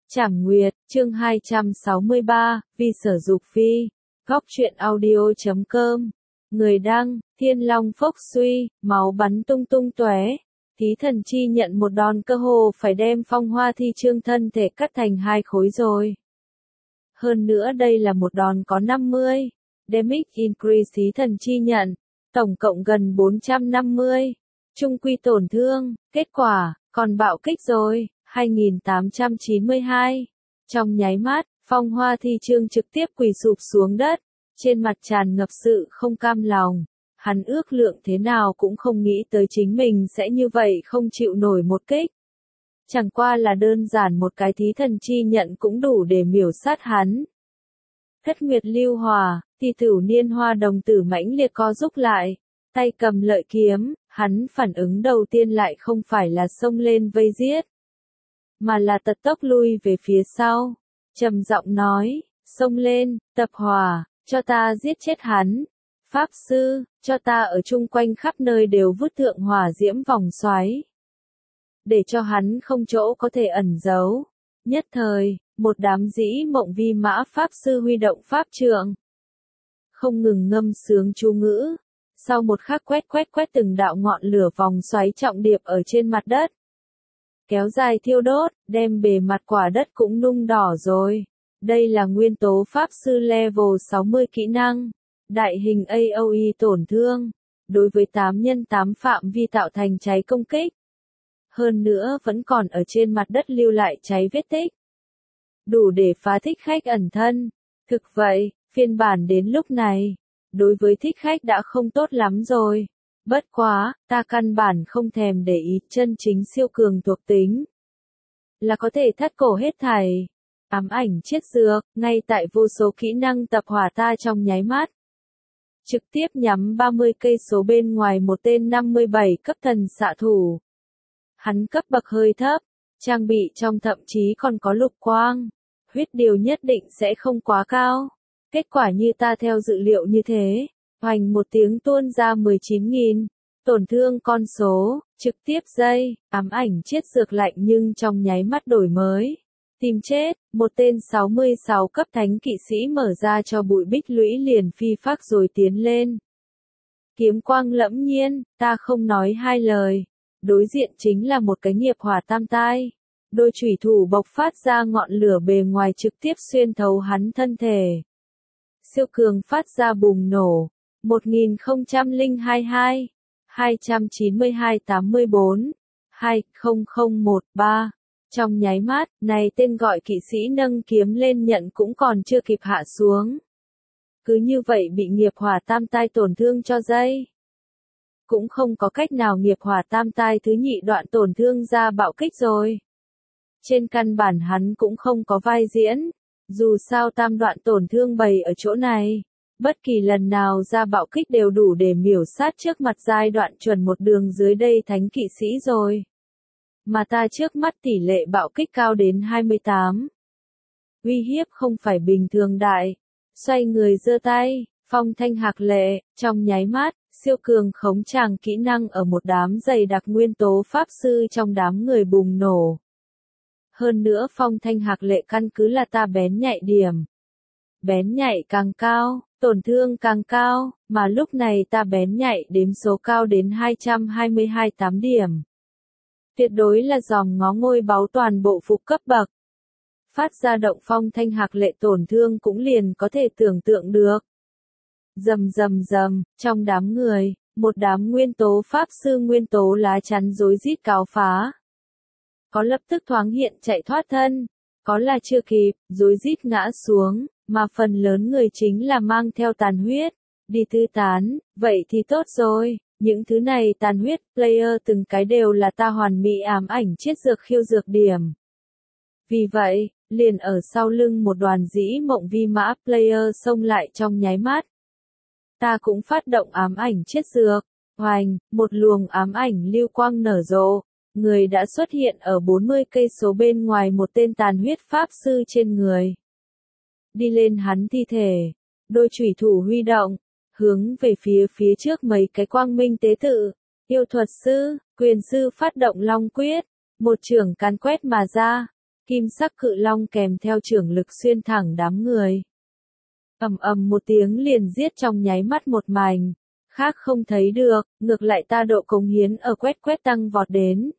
Trảm Nguyệt, chương 263, vì sở dục phi. Góc truyện audio.com. Người đăng, Thiên Long phốc suy, máu bắn tung tung tóe. Thí thần chi nhận một đòn cơ hồ phải đem Phong Hoa Thi Trương thân thể cắt thành hai khối rồi. Hơn nữa đây là một đòn có 50. Damage increase thí thần chi nhận. Tổng cộng gần 450. Trung quy tổn thương, kết quả, còn bạo kích rồi. 2892. Trong nháy mắt, Phong Hoa Thi Trương trực tiếp quỳ sụp xuống đất, trên mặt tràn ngập sự không cam lòng. Hắn ước lượng thế nào cũng không nghĩ tới chính mình sẽ như vậy không chịu nổi một kích. Chẳng qua là đơn giản một cái thí thần chi nhận cũng đủ để miểu sát hắn. Thất Nguyệt Lưu Hòa, Thi Thửu Niên Hoa đồng tử mãnh liệt co rúc lại, tay cầm lợi kiếm, hắn phản ứng đầu tiên lại không phải là xông lên vây giết, mà là tật tốc lui về phía sau, trầm giọng nói, xông lên, tập hòa, cho ta giết chết hắn. Pháp sư, cho ta ở chung quanh khắp nơi đều vứt thượng hỏa diễm vòng xoáy, để cho hắn không chỗ có thể ẩn giấu. Nhất thời, một đám dĩ mộng vi mã pháp sư huy động pháp trượng, không ngừng ngâm sướng chú ngữ. Sau một khắc quét từng đạo ngọn lửa vòng xoáy trọng điệp ở trên mặt đất, kéo dài thiêu đốt, đem bề mặt quả đất cũng nung đỏ rồi. Đây là nguyên tố pháp sư level 60 kỹ năng, đại hình AOE tổn thương, đối với 8x8 phạm vi tạo thành cháy công kích. Hơn nữa vẫn còn ở trên mặt đất lưu lại cháy vết tích, đủ để phá thích khách ẩn thân. Thực vậy, phiên bản đến lúc này, đối với thích khách đã không tốt lắm rồi. Bất quá, ta căn bản không thèm để ý chân chính siêu cường thuộc tính, là có thể thắt cổ hết thảy. Ám ảnh chiết dược, ngay tại vô số kỹ năng tập hỏa ta trong nháy mắt, trực tiếp nhắm 30 cây số bên ngoài một tên 57 cấp thần xạ thủ. Hắn cấp bậc hơi thấp, trang bị trong thậm chí còn có lục quang, huyết điều nhất định sẽ không quá cao. Kết quả như ta theo dự liệu như thế, hoành một tiếng tuôn ra 19.000, tổn thương con số, trực tiếp dây, ám ảnh chiết dược lạnh nhưng trong nháy mắt đổi mới. Tìm chết, một tên 66 cấp thánh kỵ sĩ mở ra cho bụi bích lũy liền phi phác rồi tiến lên. Kiếm quang lẫm nhiên, ta không nói hai lời. Đối diện chính là một cái nghiệp hỏa tam tai. Đôi chủy thủ bộc phát ra ngọn lửa bề ngoài trực tiếp xuyên thấu hắn thân thể. Siêu cường phát ra bùng nổ. 1022, 292 84, 20013. Trong nháy mắt, này tên gọi kỵ sĩ nâng kiếm lên nhận cũng còn chưa kịp hạ xuống. Cứ như vậy bị nghiệp hỏa tam tai tổn thương cho dây. Cũng không có cách nào nghiệp hỏa tam tai thứ nhị đoạn tổn thương ra bạo kích rồi. Trên căn bản hắn cũng không có vai diễn. Dù sao tam đoạn tổn thương bày ở chỗ này, bất kỳ lần nào ra bạo kích đều đủ để miểu sát trước mặt giai đoạn chuẩn một đường dưới đây thánh kỵ sĩ rồi. Mà ta trước mắt tỷ lệ bạo kích cao đến 28. Uy hiếp không phải bình thường đại. Xoay người giơ tay, phong thanh hạc lệ, trong nháy mắt, siêu cường khống tràng kỹ năng ở một đám dày đặc nguyên tố pháp sư trong đám người bùng nổ. Hơn nữa phong thanh hạc lệ căn cứ là ta bén nhạy điểm. Bén nhạy càng cao, tổn thương càng cao, mà lúc này ta bén nhạy đếm số cao đến 222 điểm. Tuyệt đối là dòm ngó ngôi báu toàn bộ phục cấp bậc. Phát ra động phong thanh hạc lệ tổn thương cũng liền có thể tưởng tượng được. Rầm, trong đám người, một đám nguyên tố pháp sư nguyên tố lá chắn rối rít cáo phá. Có lập tức thoáng hiện chạy thoát thân, có là chưa kịp, rối rít ngã xuống, mà phần lớn người chính là mang theo tàn huyết, đi tư tán. Vậy thì tốt rồi, những thứ này tàn huyết player từng cái đều là ta hoàn mỹ ám ảnh chiết dược khiêu dược điểm. Vì vậy, liền ở sau lưng một đoàn dĩ mộng vi mã player xông lại trong nháy mắt. Ta cũng phát động ám ảnh chiết dược, hoành, một luồng ám ảnh lưu quang nở rộ. Người đã xuất hiện ở 40 cây số bên ngoài một tên tàn huyết pháp sư trên người. Đi lên hắn thi thể, đôi chủy thủ huy động, hướng về phía trước mấy cái quang minh tế tự, yêu thuật sư, quyền sư phát động long quyết, một chưởng càn quét mà ra, kim sắc cự long kèm theo chưởng lực xuyên thẳng đám người. Ầm ầm một tiếng liền giết trong nháy mắt một mảnh, khác không thấy được, ngược lại ta độ cống hiến ở quét quét tăng vọt đến.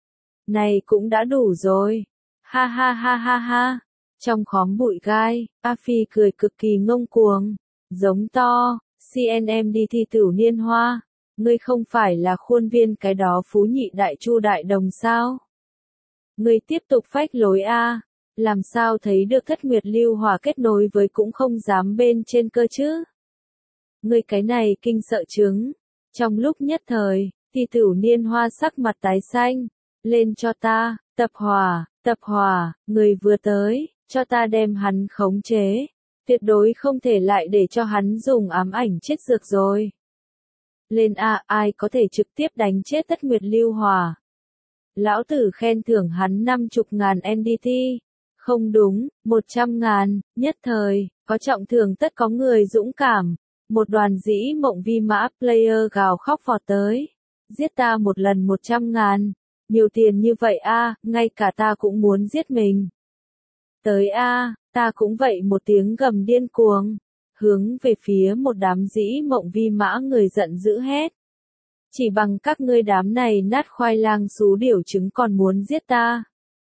Này cũng đã đủ rồi. Ha ha ha ha ha. Trong khóm bụi gai, A Phi cười cực kỳ ngông cuồng, giống to, CNM đi thi tử niên hoa, ngươi không phải là khuôn viên cái đó phú nhị đại chu đại đồng sao? Ngươi tiếp tục phách lối a, làm sao thấy được thất nguyệt lưu hỏa kết nối với cũng không dám bên trên cơ chứ? Ngươi cái này kinh sợ chứng. Trong lúc nhất thời, thi tử niên hoa sắc mặt tái xanh, lên cho ta, tập hỏa, người vừa tới, cho ta đem hắn khống chế, tuyệt đối không thể lại để cho hắn dùng ám ảnh chết dược rồi. Lên a, ai có thể trực tiếp đánh chết thất nguyệt lưu hỏa? Lão tử khen thưởng hắn 50.000 NDT. Không đúng, 100.000, nhất thời, có trọng thưởng tất có người dũng cảm. Một đoàn dĩ mộng vi mã player gào khóc vọt tới. Giết ta một lần 100.000. Nhiều tiền như vậy a, ngay cả ta cũng muốn giết mình. Tới a, ta cũng vậy một tiếng gầm điên cuồng. Hướng về phía một đám dĩ mộng vi mã người giận dữ hét. Chỉ bằng các ngươi đám này nát khoai lang xú điểu trứng còn muốn giết ta.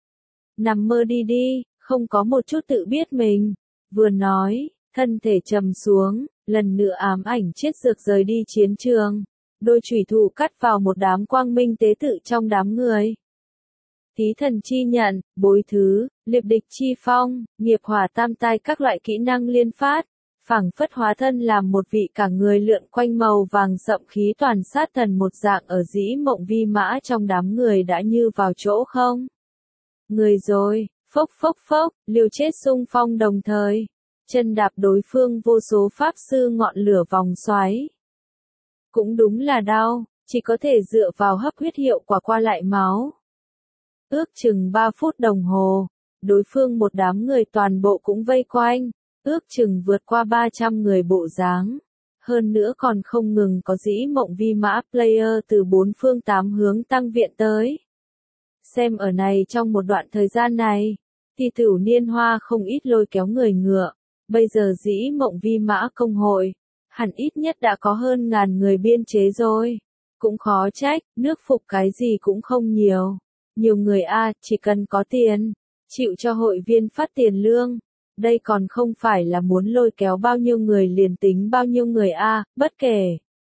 Nằm mơ đi đi, không có một chút tự biết mình. Vừa nói, thân thể trầm xuống, lần nữa ám ảnh chết dược rời đi chiến trường. Đôi chủy thủ cắt vào một đám quang minh tế tự trong đám người. Tí thần chi nhận, bối thứ, liệp địch chi phong, nghiệp hỏa tam tai các loại kỹ năng liên phát, phảng phất hóa thân làm một vị cả người lượn quanh màu vàng sậm khí toàn sát thần một dạng ở dĩ mộng vi mã trong đám người đã như vào chỗ không. Người rồi, phốc phốc phốc, liều chết xung phong đồng thời, chân đạp đối phương vô số pháp sư ngọn lửa vòng xoáy. Cũng đúng là đau, chỉ có thể dựa vào hấp huyết hiệu quả qua lại máu. Ước chừng 3 phút đồng hồ, đối phương một đám người toàn bộ cũng vây quanh, ước chừng vượt qua 300 người bộ dáng. Hơn nữa còn không ngừng có dĩ mộng vi mã player từ 4 phương 8 hướng tăng viện tới. Xem ở này trong một đoạn thời gian này, thì tử niên hoa không ít lôi kéo người ngựa, bây giờ dĩ mộng vi mã công hội, hẳn ít nhất đã có hơn 1000 người biên chế rồi. Cũng khó trách, nước phục cái gì cũng không nhiều. Nhiều người a, chỉ cần có tiền, chịu cho hội viên phát tiền lương. Đây còn không phải là muốn lôi kéo bao nhiêu người liền tính bao nhiêu người a, bất kể.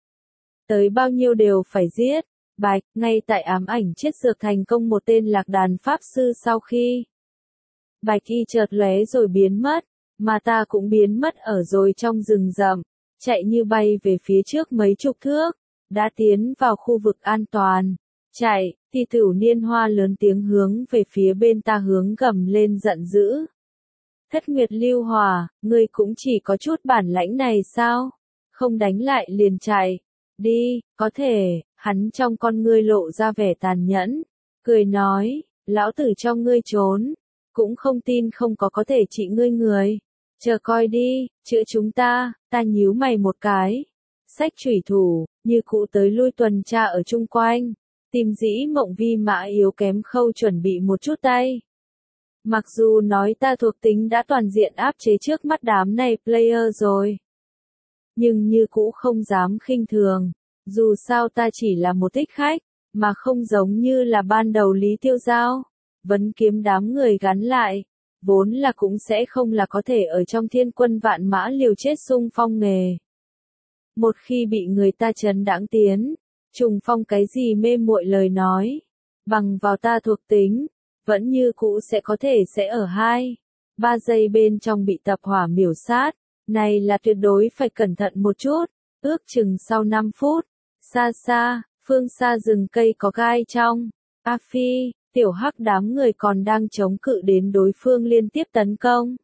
Tới bao nhiêu đều phải giết. Bạch, ngay tại ám ảnh chết dược thành công một tên lạc đàn pháp sư sau khi. Bạch y chợt lóe rồi biến mất, mà ta cũng biến mất ở rồi trong rừng rậm, chạy như bay về phía trước mấy chục thước, đã tiến vào khu vực an toàn. Chạy, thì tử niên hoa lớn tiếng hướng về phía bên ta hướng gầm lên giận dữ. Thất nguyệt lưu hỏa, ngươi cũng chỉ có chút bản lãnh này sao? Không đánh lại liền chạy. Đi, có thể, hắn trong con ngươi lộ ra vẻ tàn nhẫn. Cười nói, lão tử cho ngươi trốn. Cũng không tin không có thể trị ngươi người. Chờ coi đi, chữa chúng ta nhíu mày một cái. Xách chủy thủ, như cụ tới lui tuần tra ở chung quanh. Tìm dĩ mộng vi mã yếu kém khâu chuẩn bị một chút tay. Mặc dù nói ta thuộc tính đã toàn diện áp chế trước mắt đám này player rồi. Nhưng như cũ không dám khinh thường. Dù sao ta chỉ là một thích khách, mà không giống như là ban đầu Lý Tiêu Giao. Vấn kiếm đám người gắn lại. Vốn là cũng sẽ không là có thể ở trong thiên quân vạn mã liều chết xung phong nghề. Một khi bị người ta trấn đãng tiến, trùng phong cái gì mê muội lời nói, bằng vào ta thuộc tính, vẫn như cũ sẽ có thể sẽ ở 2-3 giây bên trong bị tập hỏa miểu sát, này là tuyệt đối phải cẩn thận một chút, ước chừng sau 5 phút, xa xa, phương xa rừng cây có gai trong, A Phi, tiểu hắc đám người còn đang chống cự đến đối phương liên tiếp tấn công.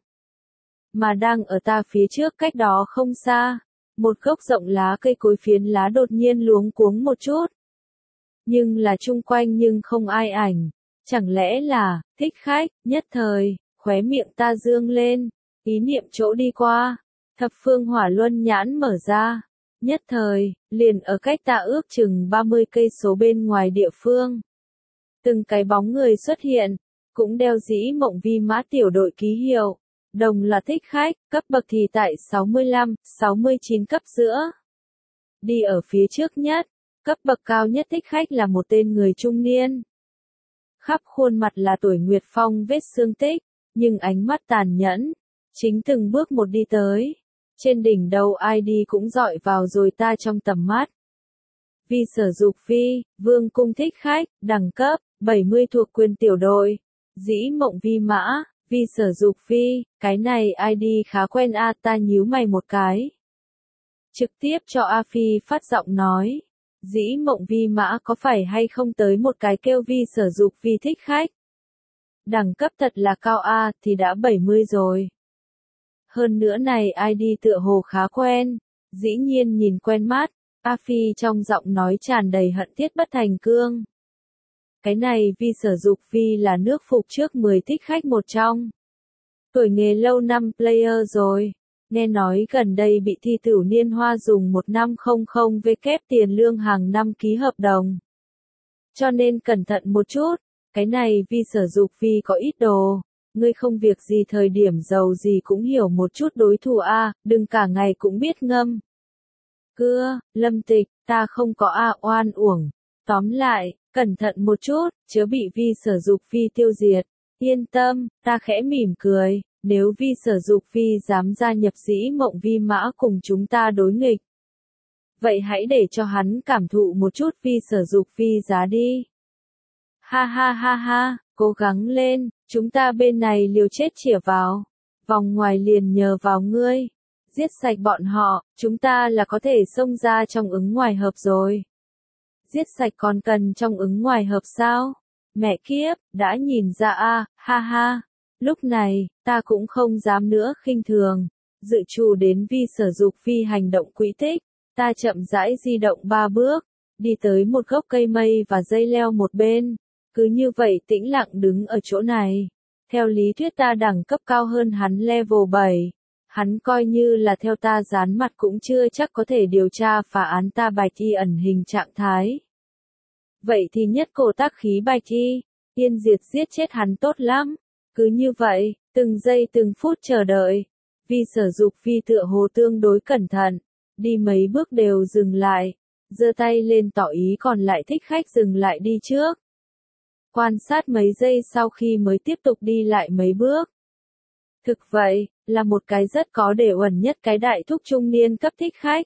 Mà đang ở ta phía trước cách đó không xa. Một gốc rộng lá cây cối phiến lá đột nhiên luống cuống một chút. Nhưng là chung quanh nhưng không ai ảnh. Chẳng lẽ là, thích khách, nhất thời, khóe miệng ta dương lên. Ý niệm chỗ đi qua. Thập phương hỏa luân nhãn mở ra. Nhất thời, liền ở cách ta ước chừng 30 cây số bên ngoài địa phương. Từng cái bóng người xuất hiện. cũng đeo dĩ mộng vi mã tiểu đội ký hiệu. Đồng là thích khách, cấp bậc thì tại 65, 69 cấp giữa. Đi ở phía trước nhất, cấp bậc cao nhất thích khách là một tên người trung niên. Khắp khuôn mặt là tuổi Nguyệt Phong vết xương tích, nhưng ánh mắt tàn nhẫn, chính từng bước một đi tới. Trên đỉnh đầu ai đi cũng dọi vào rồi ta trong tầm mắt. Vi Sở Dục Phi, Vương Cung thích khách, đẳng cấp, 70 thuộc quyền tiểu đội. Dĩ mộng vi mã, Vi Sở Dục Phi, cái này ID khá quen a, ta nhíu mày một cái. Trực tiếp cho A Phi phát giọng nói. Dĩ mộng vi mã có phải hay không tới một cái kêu Vi Sở Dục Phi thích khách? Đẳng cấp thật là cao a, thì đã 70 rồi. Hơn nữa này ID tựa hồ khá quen, dĩ nhiên nhìn quen mắt. A Phi trong giọng nói tràn đầy hận thiết bất thành cương. Cái này Vi Sở Dục Phi là nước phục trước 10 thích khách một trong. Tuổi nghề lâu năm player rồi. Nghe nói gần đây bị thi tử Niên Hoa dùng 1500W tiền lương hàng năm ký hợp đồng. Cho nên cẩn thận một chút, cái này Vi Sở Dục Phi có ít đồ. Ngươi không việc gì thời điểm giàu gì cũng hiểu một chút đối thủ a, đừng cả ngày cũng biết ngâm. Cưa, Lâm Tịch, ta không có oan uổng. Tóm lại, cẩn thận một chút, chớ bị Vi Sở Dục Phi tiêu diệt. Yên tâm, ta khẽ mỉm cười, nếu Vi Sở Dục Phi dám gia nhập dĩ mộng vi mã cùng chúng ta đối nghịch. Vậy hãy để cho hắn cảm thụ một chút Vi Sở Dục Phi giá đi. Ha ha ha ha, cố gắng lên, chúng ta bên này liều chết chĩa vào. Vòng ngoài liền nhờ vào ngươi. Giết sạch bọn họ, chúng ta là có thể xông ra trong ứng ngoài hợp rồi. Giết sạch còn cần trong ứng ngoài hợp sao? Mẹ kiếp, đã nhìn ra a, ha ha. Lúc này, ta cũng không dám nữa khinh thường. Dự trù đến Vi Sở Dục Phi hành động quỹ tích, ta chậm rãi di động 3 bước, đi tới một gốc cây mây và dây leo một bên. Cứ như vậy tĩnh lặng đứng ở chỗ này. Theo lý thuyết ta đẳng cấp cao hơn hắn level 7. Hắn coi như là theo ta dán mặt cũng chưa chắc có thể điều tra phá án ta bạch y ẩn hình trạng thái. Vậy thì nhất cổ tác khí bạch y, Yên Diệt giết chết hắn tốt lắm. Cứ như vậy, từng giây từng phút chờ đợi. Vi Sở Dục Phi tựa hồ tương đối cẩn thận, đi mấy bước đều dừng lại, giơ tay lên tỏ ý còn lại thích khách dừng lại đi trước. Quan sát mấy giây sau khi mới tiếp tục đi lại mấy bước. Thực vậy, là một cái rất có để uẩn nhất cái đại thúc trung niên cấp thích khách.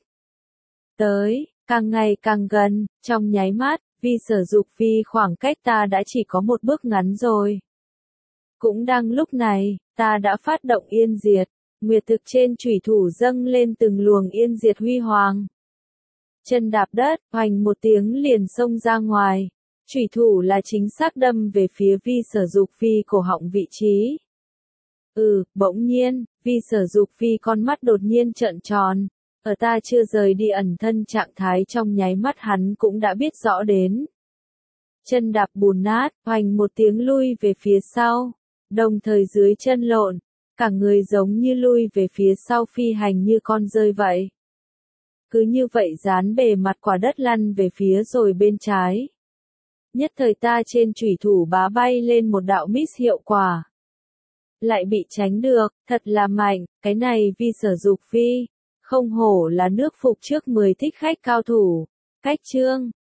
Tới, càng ngày càng gần, trong nháy mắt, Vi Sở Dục Phi khoảng cách ta đã chỉ có một bước ngắn rồi. Cũng đang lúc này, ta đã phát động Yên Diệt, nguyệt thực trên chủy thủ dâng lên từng luồng Yên Diệt huy hoàng. Chân đạp đất, hoành một tiếng liền xông ra ngoài. Chủy thủ là chính xác đâm về phía Vi Sở Dục Phi cổ họng vị trí. Bỗng nhiên, Vi Sở Dục Phi con mắt đột nhiên trợn tròn. Ở ta chưa rời đi ẩn thân trạng thái trong nháy mắt hắn cũng đã biết rõ đến. Chân đạp bùn nát, hoành một tiếng lui về phía sau. Đồng thời dưới chân lộn, cả người giống như lui về phía sau phi hành như con rơi vậy. Cứ như vậy dán bề mặt quả đất lăn về phía rồi bên trái. Nhất thời ta trên chủy thủ bá bay lên một đạo miss hiệu quả. Lại bị tránh được, thật là mạnh, cái này Vi Sở Dục Phi. Không hổ là nước phục trước 10 thích khách cao thủ. Cách chương.